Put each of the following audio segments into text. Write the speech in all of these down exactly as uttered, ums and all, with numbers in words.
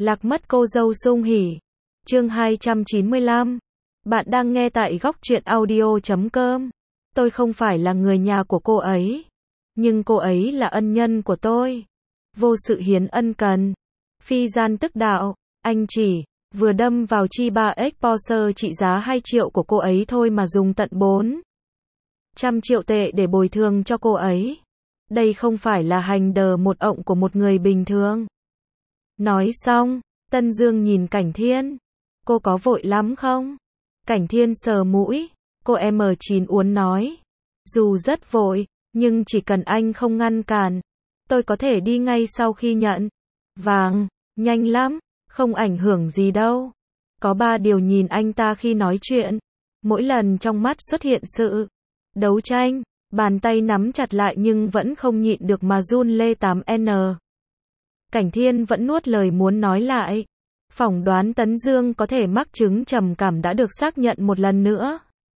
Lạc mất cô dâu sung hỉ. Chương hai trăm chín mươi lăm. Bạn đang nghe tại góc truyện audio chấm com. Tôi không phải là người nhà của cô ấy, nhưng cô ấy là ân nhân của tôi. Vô sự hiến ân cần. Phi gian tức đạo, anh chỉ vừa đâm vào chi ba x Porsche trị giá hai triệu của cô ấy thôi mà dùng tận bốn trăm triệu tệ để bồi thường cho cô ấy. Đây không phải là hành đờ một ộng của một người bình thường. Nói xong, Tân Dương nhìn Cảnh Thiên. Cô có vội lắm không? Cảnh Thiên sờ mũi. Cô em chín uốn nói. Dù rất vội, nhưng chỉ cần anh không ngăn cản, tôi có thể đi ngay sau khi nhận vàng. Nhanh lắm, không ảnh hưởng gì đâu. Có ba điều nhìn anh ta khi nói chuyện. Mỗi lần trong mắt xuất hiện sự đấu tranh, bàn tay nắm chặt lại nhưng vẫn không nhịn được mà run lê tám N. Cảnh Thiên vẫn nuốt lời muốn nói lại. Phỏng đoán Tấn Dương có thể mắc chứng trầm cảm đã được xác nhận một lần nữa.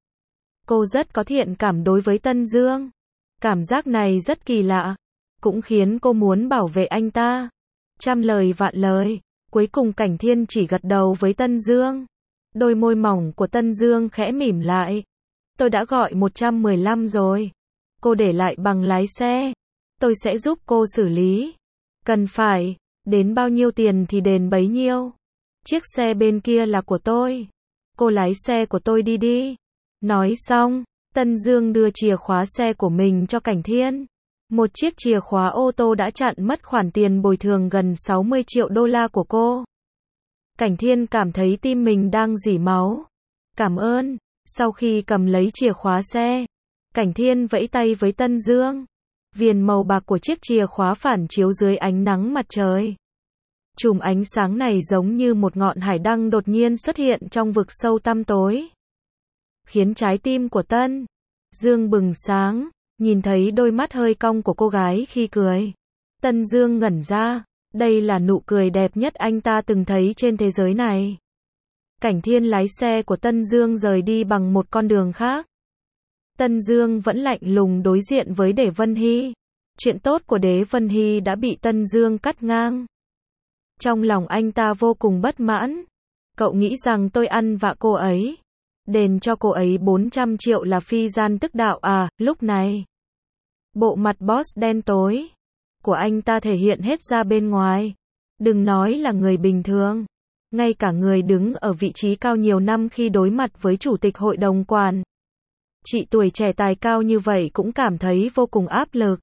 Cô rất có thiện cảm đối với Tân Dương. Cảm giác này rất kỳ lạ, cũng khiến cô muốn bảo vệ anh ta. Trăm lời vạn lời, cuối cùng Cảnh Thiên chỉ gật đầu với Tân Dương. Đôi môi mỏng của Tân Dương khẽ mỉm lại. Tôi đã gọi một trăm mười lăm rồi. Cô để lại bằng lái xe. Tôi sẽ giúp cô xử lý. Cần phải, đến bao nhiêu tiền thì đền bấy nhiêu. Chiếc xe bên kia là của tôi. Cô lái xe của tôi đi đi. Nói xong, Tân Dương đưa chìa khóa xe của mình cho Cảnh Thiên. Một chiếc chìa khóa ô tô đã chặn mất khoản tiền bồi thường gần sáu mươi triệu đô la của cô. Cảnh Thiên cảm thấy tim mình đang rỉ máu. Cảm ơn. Sau khi cầm lấy chìa khóa xe, Cảnh Thiên vẫy tay với Tân Dương. Viền màu bạc của chiếc chìa khóa phản chiếu dưới ánh nắng mặt trời. Chùm ánh sáng này giống như một ngọn hải đăng đột nhiên xuất hiện trong vực sâu tăm tối, khiến trái tim của Tân Dương bừng sáng. Nhìn thấy đôi mắt hơi cong của cô gái khi cười, Tân Dương ngẩn ra. Đây là nụ cười đẹp nhất anh ta từng thấy trên thế giới này. Cảnh Thiên lái xe của Tân Dương rời đi bằng một con đường khác. Tân Dương vẫn lạnh lùng đối diện với Đế Vân Hy. Chuyện tốt của Đế Vân Hy đã bị Tân Dương cắt ngang. Trong lòng anh ta vô cùng bất mãn. Cậu nghĩ rằng tôi ăn vạ cô ấy, đền cho cô ấy bốn trăm triệu là phi gian tức đạo à? Lúc này, bộ mặt boss đen tối của anh ta thể hiện hết ra bên ngoài. Đừng nói là người bình thường, ngay cả người đứng ở vị trí cao nhiều năm khi đối mặt với chủ tịch hội đồng quản trị tuổi trẻ tài cao như vậy cũng cảm thấy vô cùng áp lực.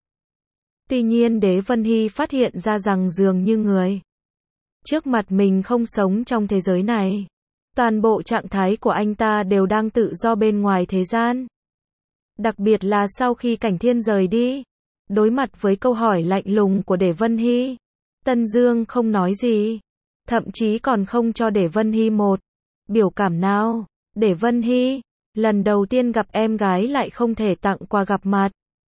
Tuy nhiên Đế Vân Hy phát hiện ra rằng dường như người trước mặt mình không sống trong thế giới này. Toàn bộ trạng thái của anh ta đều đang tự do bên ngoài thế gian. Đặc biệt là sau khi Cảnh Thiên rời đi, đối mặt với câu hỏi lạnh lùng của Đế Vân Hy, Tân Dương không nói gì, thậm chí còn không cho Đế Vân Hy một biểu cảm nào. Đế Vân Hy, lần đầu tiên gặp em gái lại không thể tặng quà gặp mặt.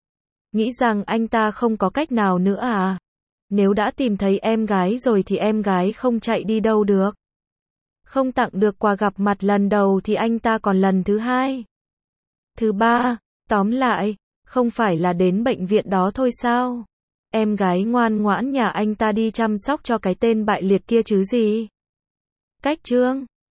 Nghĩ rằng anh ta không có cách nào nữa à? Nếu đã tìm thấy em gái rồi thì em gái không chạy đi đâu được. Không tặng được quà gặp mặt lần đầu thì anh ta còn lần thứ hai, thứ ba. Tóm lại, không phải là đến bệnh viện đó thôi sao? Em gái ngoan ngoãn nhà anh ta đi chăm sóc cho cái tên bại liệt kia chứ gì. Cách chương